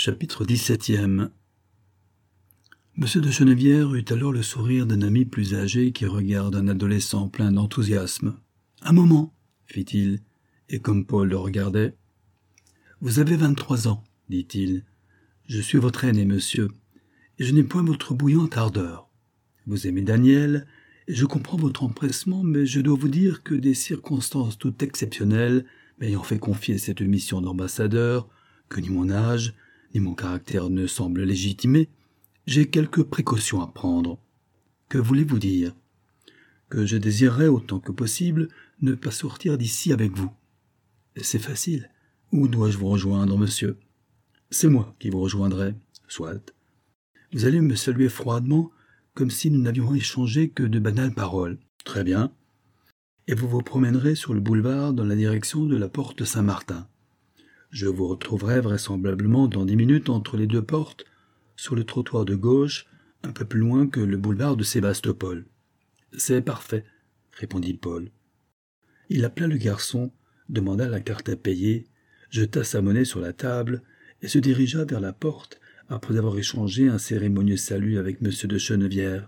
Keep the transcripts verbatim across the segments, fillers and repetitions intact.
Chapitre dix-septième. Monsieur de Chennevières eut alors le sourire d'un ami plus âgé qui regarde un adolescent plein d'enthousiasme. « Un moment, fit-il, et comme Paul le regardait. « Vous avez vingt-trois ans, dit-il. Je suis votre aîné, monsieur, et je n'ai point votre bouillante ardeur. Vous aimez Daniel, et je comprends votre empressement, mais je dois vous dire que des circonstances toutes exceptionnelles m'ayant fait confier cette mission d'ambassadeur, que ni mon âge, ni mon caractère ne semblent légitimer, j'ai quelques précautions à prendre. Que voulez-vous dire? Que je désirerais autant que possible ne pas sortir d'ici avec vous. C'est facile. Où dois-je vous rejoindre, monsieur? C'est moi qui vous rejoindrai. Soit. Vous allez me saluer froidement, comme si nous n'avions échangé que de banales paroles. Très bien. Et vous vous promènerez sur le boulevard dans la direction de la porte Saint-Martin. Je vous retrouverai vraisemblablement dans dix minutes entre les deux portes, sur le trottoir de gauche, un peu plus loin que le boulevard de Sébastopol. C'est parfait, répondit Paul. Il appela le garçon, demanda la carte à payer, jeta sa monnaie sur la table et se dirigea vers la porte après avoir échangé un cérémonieux salut avec M. de Chennevières.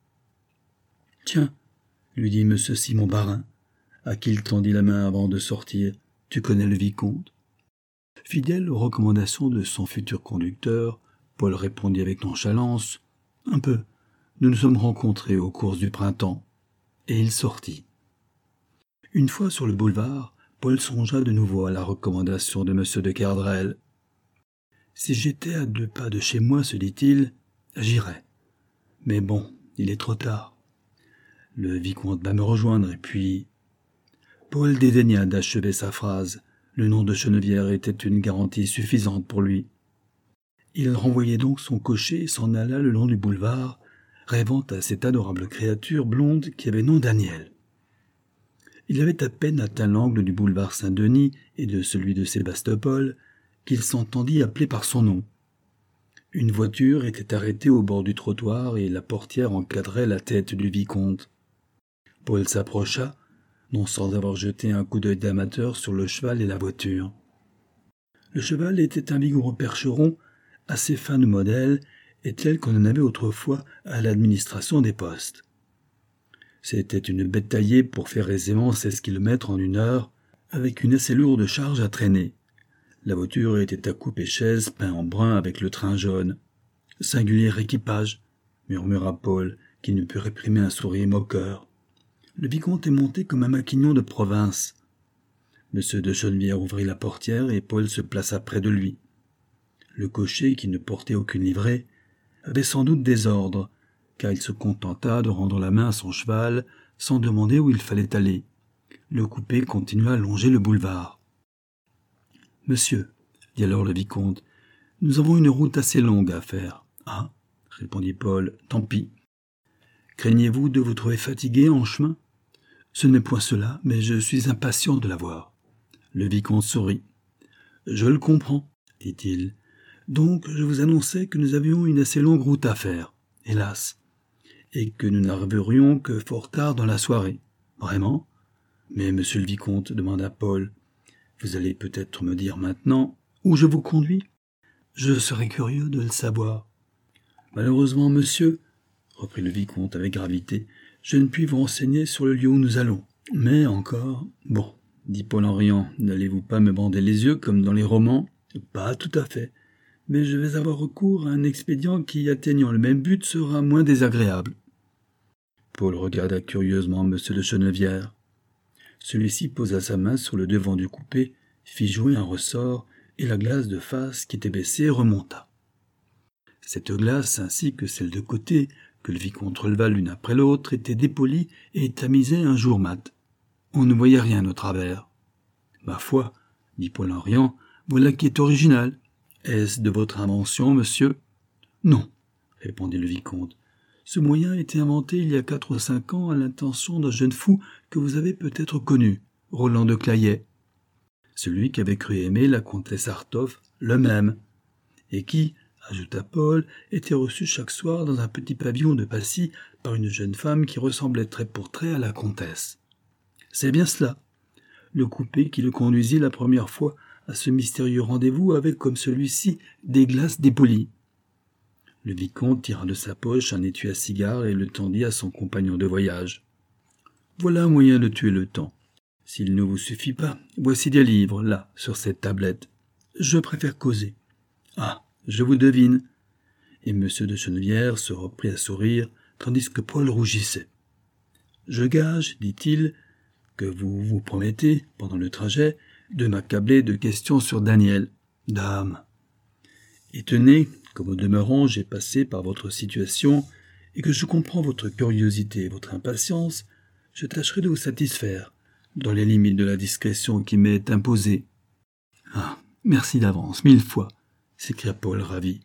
« Tiens, lui dit M. Simon Barin, à qui il tendit la main avant de sortir, tu connais le vicomte ?» Fidèle aux recommandations de son futur conducteur, Paul répondit avec nonchalance « Un peu. Nous nous sommes rencontrés aux courses du printemps. » Et il sortit. Une fois sur le boulevard, Paul songea de nouveau à la recommandation de M. de Kerdrel. « Si j'étais à deux pas de chez moi, se dit-il, j'irais. Mais bon, il est trop tard. Le vicomte va me rejoindre et puis... » Paul dédaigna d'achever sa phrase. Le nom de Chennevières était une garantie suffisante pour lui. Il renvoyait donc son cocher et s'en alla le long du boulevard, rêvant à cette adorable créature blonde qui avait nom Daniel. Il avait à peine atteint l'angle du boulevard Saint-Denis et de celui de Sébastopol qu'il s'entendit appeler par son nom. Une voiture était arrêtée au bord du trottoir et la portière encadrait la tête du vicomte. Paul s'approcha, non sans avoir jeté un coup d'œil d'amateur sur le cheval et la voiture. Le cheval était un vigoureux percheron, assez fin de modèle et tel qu'on en avait autrefois à l'administration des postes. C'était une bête taillée pour faire aisément seize kilomètres en une heure, avec une assez lourde charge à traîner. La voiture était à coupe et chaise peint en brun avec le train jaune. « Singulier équipage !» murmura Paul, qui ne put réprimer un sourire moqueur. Le vicomte est monté comme un maquignon de province. Monsieur de Chennevières ouvrit la portière et Paul se plaça près de lui. Le cocher, qui ne portait aucune livrée, avait sans doute des ordres, car il se contenta de rendre la main à son cheval sans demander où il fallait aller. Le coupé continua à longer le boulevard. « Monsieur, dit alors le vicomte, nous avons une route assez longue à faire. »« Ah, répondit Paul, tant pis. Craignez-vous de vous trouver fatigué en chemin ? Ce n'est point cela, mais je suis impatient de la voir. » Le vicomte sourit. « Je le comprends, dit-il. Donc je vous annonçais que nous avions une assez longue route à faire, hélas, et que nous n'arriverions que fort tard dans la soirée. Vraiment ? Mais monsieur le vicomte, demanda Paul, vous allez peut-être me dire maintenant où je vous conduis ? Je serais curieux de le savoir. Malheureusement, monsieur, reprit le vicomte avec gravité, je ne puis vous renseigner sur le lieu où nous allons. Mais encore... Bon, dit Paul en riant, n'allez-vous pas me bander les yeux comme dans les romans ? Pas tout à fait. Mais je vais avoir recours à un expédient qui, atteignant le même but, sera moins désagréable. Paul regarda curieusement M. de Chennevières. Celui-ci posa sa main sur le devant du coupé, fit jouer un ressort, et la glace de face qui était baissée remonta. Cette glace, ainsi que celle de côté, que le vicomte releva l'une après l'autre, était dépolie et tamisée un jour mat. On ne voyait rien au travers. « Ma foi, dit Paul en riant, voilà qui est original. Est-ce de votre invention, monsieur ? » « Non, répondit le vicomte. Ce moyen a été inventé il y a quatre ou cinq ans à l'intention d'un jeune fou que vous avez peut-être connu, Roland de Clayet. Celui qui avait cru aimer la comtesse Artoff, le même, et qui, ajouta Paul, était reçu chaque soir dans un petit pavillon de Passy par une jeune femme qui ressemblait trait pour trait à la comtesse. C'est bien cela. Le coupé qui le conduisit la première fois à ce mystérieux rendez-vous avec, comme celui-ci, des glaces dépolies. Le vicomte tira de sa poche un étui à cigare et le tendit à son compagnon de voyage. « Voilà un moyen de tuer le temps. S'il ne vous suffit pas, voici des livres, là, sur cette tablette. Je préfère causer. Ah, je vous devine. » Et M. de Chennevières se reprit à sourire, tandis que Paul rougissait. « Je gage, dit-il, que vous vous promettez, pendant le trajet, de m'accabler de questions sur Daniel. Dame. Et tenez, comme au demeurant j'ai passé par votre situation, et que je comprends votre curiosité et votre impatience, je tâcherai de vous satisfaire, dans les limites de la discrétion qui m'est imposée. »« Ah, merci d'avance, mille fois !» s'écria Paul ravi.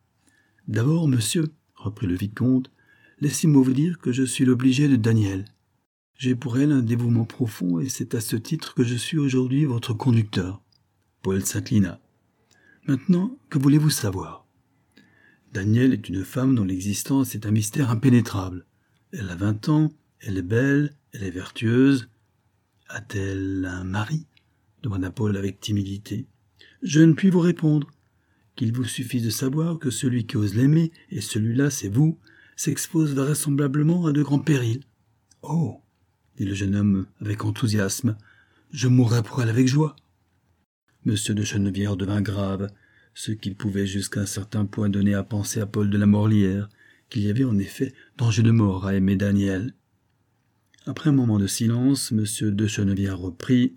« D'abord, monsieur, reprit le vicomte, laissez-moi vous dire que je suis l'obligé de Daniel. J'ai pour elle un dévouement profond, et c'est à ce titre que je suis aujourd'hui votre conducteur. » Paul s'inclina. « Maintenant, que voulez-vous savoir ? Daniel est une femme dont l'existence est un mystère impénétrable. Elle a vingt ans, elle est belle, elle est vertueuse. A-t-elle un mari ? Demanda Paul avec timidité. Je ne puis vous répondre. Qu'il vous suffise de savoir que celui qui ose l'aimer, et celui-là c'est vous, s'expose vraisemblablement à de grands périls. Oh, dit le jeune homme avec enthousiasme, je mourrai pour elle avec joie. Monsieur de Chennevières devint grave, ce qu'il pouvait jusqu'à un certain point donner à penser à Paul de la Morlière, qu'il y avait en effet danger de mort à aimer Daniel. Après un moment de silence, Monsieur de Chennevières reprit.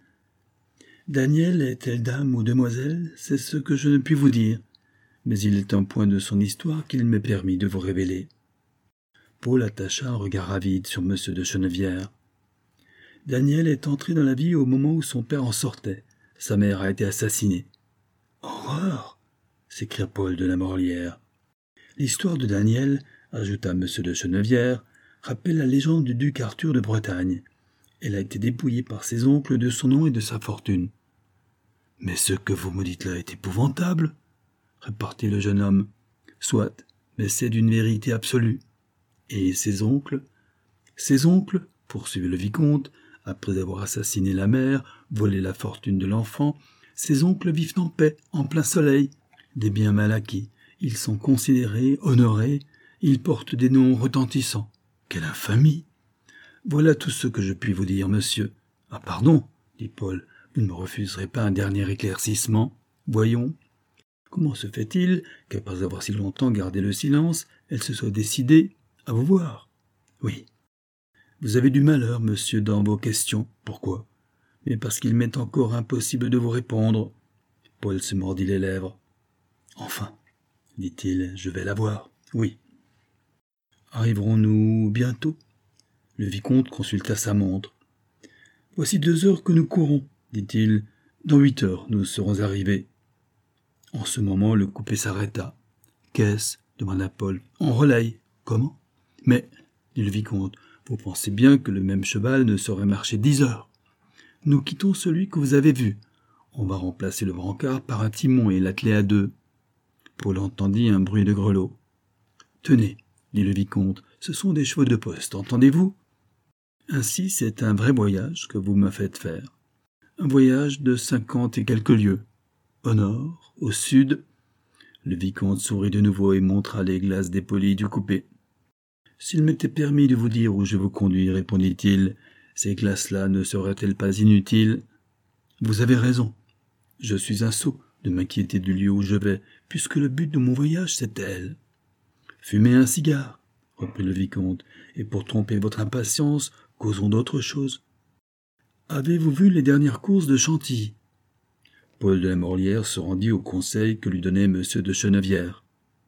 « Daniel est-elle dame ou demoiselle, c'est ce que je ne puis vous dire, mais il est un point de son histoire qu'il m'est permis de vous révéler. » Paul attacha un regard avide sur Monsieur de Chennevières. « Daniel est entré dans la vie au moment où son père en sortait. Sa mère a été assassinée. »« Horreur !» s'écria Paul de la Morlière. « L'histoire de Daniel, ajouta Monsieur de Chennevières, rappelle la légende du duc Arthur de Bretagne. Elle a été dépouillée par ses oncles de son nom et de sa fortune. »« Mais ce que vous me dites là est épouvantable, » repartit le jeune homme. « Soit, mais c'est d'une vérité absolue. Et ses oncles ?»« Ses oncles, poursuivit le vicomte, après avoir assassiné la mère, volé la fortune de l'enfant, ses oncles vivent en paix, en plein soleil, des biens mal acquis. Ils sont considérés, honorés, ils portent des noms retentissants. Quelle infamie ! Voilà tout ce que je puis vous dire, monsieur. »« Ah, pardon, dit Paul, vous ne me refuserez pas un dernier éclaircissement. Voyons. Comment se fait-il qu'après avoir si longtemps gardé le silence, elle se soit décidée à vous voir ? Oui. Vous avez du malheur, monsieur, dans vos questions. Pourquoi ? Mais parce qu'il m'est encore impossible de vous répondre. Paul se mordit les lèvres. Enfin, dit-il, je vais la voir. Oui. Arriverons-nous bientôt ? Le vicomte consulta sa montre. Voici deux heures que nous courons, dit-il. Dans huit heures, nous serons arrivés. En ce moment, le coupé s'arrêta. Qu'est-ce ? Demanda Paul. En relaye. Comment ? Mais, dit le vicomte, vous pensez bien que le même cheval ne saurait marcher dix heures. Nous quittons celui que vous avez vu. On va remplacer le brancard par un timon et l'atteler à deux. Paul entendit un bruit de grelots. Tenez, dit le vicomte, ce sont des chevaux de poste, entendez-vous ? Ainsi, c'est un vrai voyage que vous me faites faire. Un voyage de cinquante et quelques lieues. Au nord, au sud. Le vicomte sourit de nouveau et montra les glaces dépolies du coupé. S'il m'était permis de vous dire où je vous conduis, répondit-il, ces glaces-là ne seraient-elles pas inutiles ? Vous avez raison. Je suis un sot de m'inquiéter du lieu où je vais, puisque le but de mon voyage, c'est elle. Fumez un cigare, reprit le vicomte, et pour tromper votre impatience, causons d'autre chose. Avez-vous vu les dernières courses de Chantilly ? Paul de la Morlière se rendit au conseil que lui donnait Monsieur de Chennevières.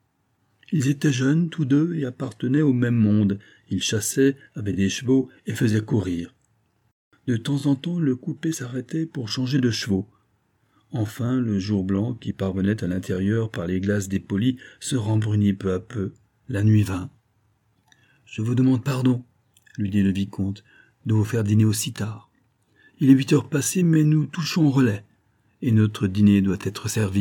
Ils étaient jeunes, tous deux, et appartenaient au même monde. Ils chassaient, avaient des chevaux et faisaient courir. De temps en temps, le coupé s'arrêtait pour changer de chevaux. Enfin, le jour blanc, qui parvenait à l'intérieur par les glaces dépolies, se rembrunit peu à peu. La nuit vint. « Je vous demande pardon, » lui dit le vicomte, « de vous faire dîner aussi tard. Il est huit heures passées, mais nous touchons au relais, et notre dîner doit être servi. »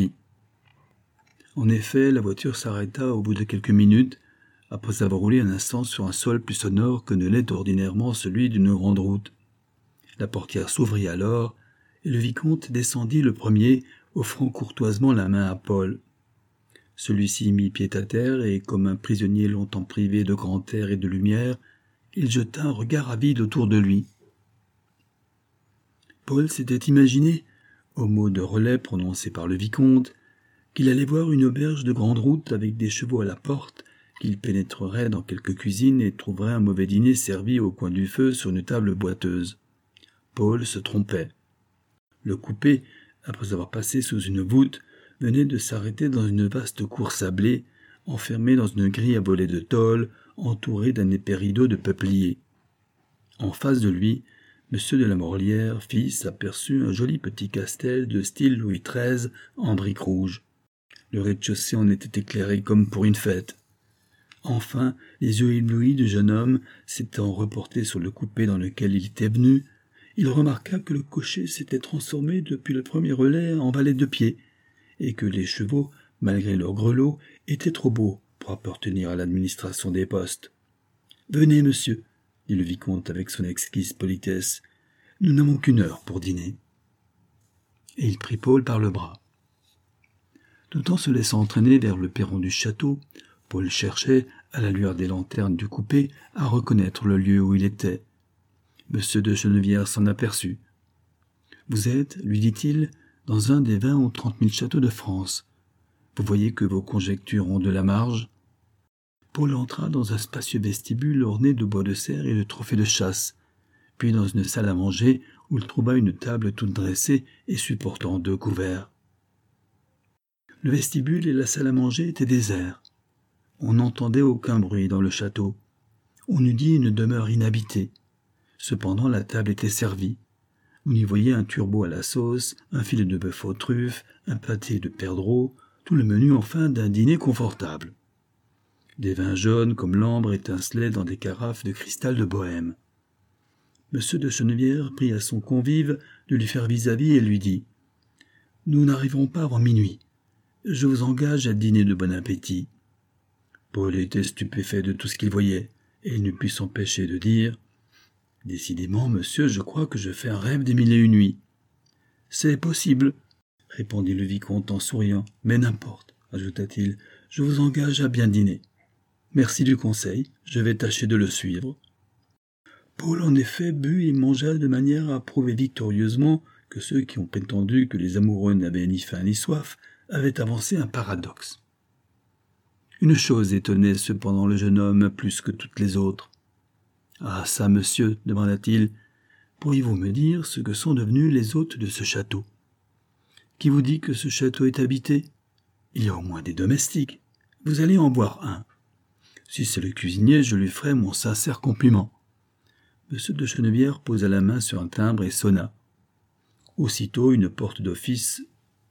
En effet, la voiture s'arrêta au bout de quelques minutes, après avoir roulé un instant sur un sol plus sonore que ne l'est ordinairement celui d'une grande route. La portière s'ouvrit alors, et le vicomte descendit le premier offrant courtoisement la main à Paul. Celui-ci mit pied à terre et, comme un prisonnier longtemps privé de grand air et de lumière, il jeta un regard avide autour de lui. Paul s'était imaginé, au mot de relais prononcé par le vicomte, qu'il allait voir une auberge de grande route avec des chevaux à la porte, qu'il pénétrerait dans quelque cuisine et trouverait un mauvais dîner servi au coin du feu sur une table boiteuse. Paul se trompait. Le coupé, après avoir passé sous une voûte, venait de s'arrêter dans une vaste cour sablée, enfermée dans une grille à volets de tôle, entourée d'un épais rideau de peuplier. En face de lui, M. de la Morlière, fils, aperçut un joli petit castel de style Louis treize en briques rouges. Le rez-de-chaussée en était éclairé comme pour une fête. Enfin, les yeux éblouis du jeune homme s'étant reportés sur le coupé dans lequel il était venu, il remarqua que le cocher s'était transformé depuis le premier relais en valet de pied, et que les chevaux, malgré leurs grelots, étaient trop beaux pour appartenir à l'administration des postes. « Venez, monsieur, » dit le vicomte avec son exquise politesse, « nous n'avons qu'une heure pour dîner. » Et il prit Paul par le bras. Tout en se laissant entraîner vers le perron du château, Paul cherchait, à la lueur des lanternes du coupé, à reconnaître le lieu où il était. Monsieur de Chennevières s'en aperçut. « Vous êtes, lui dit-il, dans un des vingt ou trente mille châteaux de France. Vous voyez que vos conjectures ont de la marge. » Paul entra dans un spacieux vestibule orné de bois de serre et de trophées de chasse, puis dans une salle à manger où il trouva une table toute dressée et supportant deux couverts. Le vestibule et la salle à manger étaient déserts. On n'entendait aucun bruit dans le château. On eût dit une demeure inhabitée. Cependant, la table était servie. On y voyait un turbot à la sauce, un filet de bœuf aux truffes, un pâté de perdreau, tout le menu enfin d'un dîner confortable. Des vins jaunes comme l'ambre étincelaient dans des carafes de cristal de Bohême. Monsieur de Chennevières prit à son convive de lui faire vis-à-vis et lui dit « Nous n'arriverons pas avant minuit. Je vous engage à dîner de bon appétit. » Paul était stupéfait de tout ce qu'il voyait, et il ne put s'empêcher de dire « Décidément, monsieur, je crois que je fais un rêve des mille et une nuits. »« C'est possible, » répondit le vicomte en souriant, « mais n'importe, ajouta-t-il, je vous engage à bien dîner. Merci du conseil, je vais tâcher de le suivre. » Paul, en effet, but et mangea de manière à prouver victorieusement que ceux qui ont prétendu que les amoureux n'avaient ni faim ni soif avaient avancé un paradoxe. Une chose étonnait cependant le jeune homme plus que toutes les autres. « Ah ça, monsieur, demanda-t-il, pourriez-vous me dire ce que sont devenus les hôtes de ce château? Qui vous dit que ce château est habité? Il y a au moins des domestiques. Vous allez en voir un. Si c'est le cuisinier, je lui ferai mon sincère compliment. » Monsieur de Chennevières posa la main sur un timbre et sonna. Aussitôt une porte d'office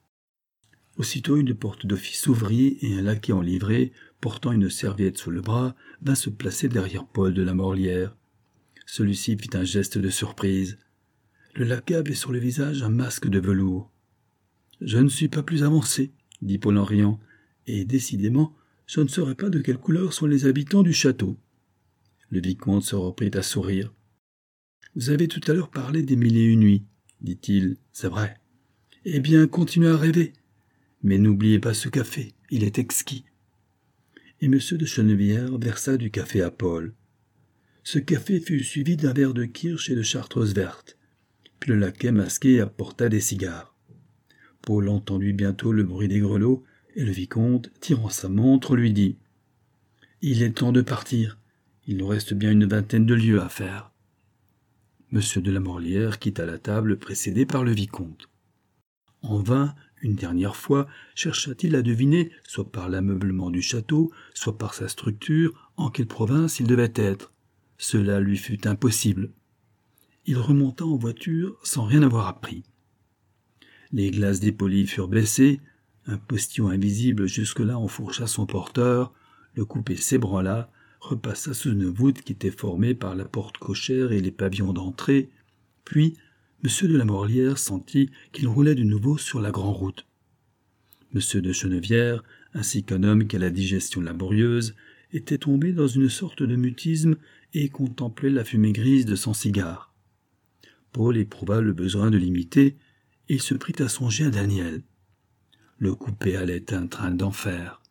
Aussitôt une porte d'office s'ouvrit et un laquais en livrée, portant une serviette sous le bras, vint se placer derrière Paul de la Morlière. Celui-ci fit un geste de surprise. Le laquais avait sur le visage un masque de velours. « Je ne suis pas plus avancé, » dit Paul en riant, « et décidément, je ne saurais pas de quelle couleur sont les habitants du château. » Le vicomte se reprit à sourire. « Vous avez tout à l'heure parlé des mille et une nuits, » dit-il, « c'est vrai. Eh bien, continuez à rêver. Mais n'oubliez pas ce café, il est exquis. » Et M. de Chennevières versa du café à Paul. Ce café fut suivi d'un verre de kirsch et de chartreuse verte. Puis le laquais masqué apporta des cigares. Paul entendit bientôt le bruit des grelots, et le vicomte, tirant sa montre, lui dit « Il est temps de partir. Il nous reste bien une vingtaine de lieues à faire. » M. de la Morlière quitta la table précédé par le vicomte. En vain, une dernière fois, chercha-t-il à deviner, soit par l'ameublement du château, soit par sa structure, en quelle province il devait être. Cela lui fut impossible. Il remonta en voiture sans rien avoir appris. Les glaces dépolies furent baissées, un postillon invisible jusque-là enfourcha son porteur, le coupé s'ébranla, repassa sous une voûte qui était formée par la porte cochère et les pavillons d'entrée, puis M. de la Morlière sentit qu'il roulait de nouveau sur la grande route. M. de Chennevières, ainsi qu'un homme qui a la digestion laborieuse, était tombé dans une sorte de mutisme et contemplait la fumée grise de son cigare. Paul éprouva le besoin de l'imiter et se prit à songer à Daniel. le coupé allait un train d'enfer.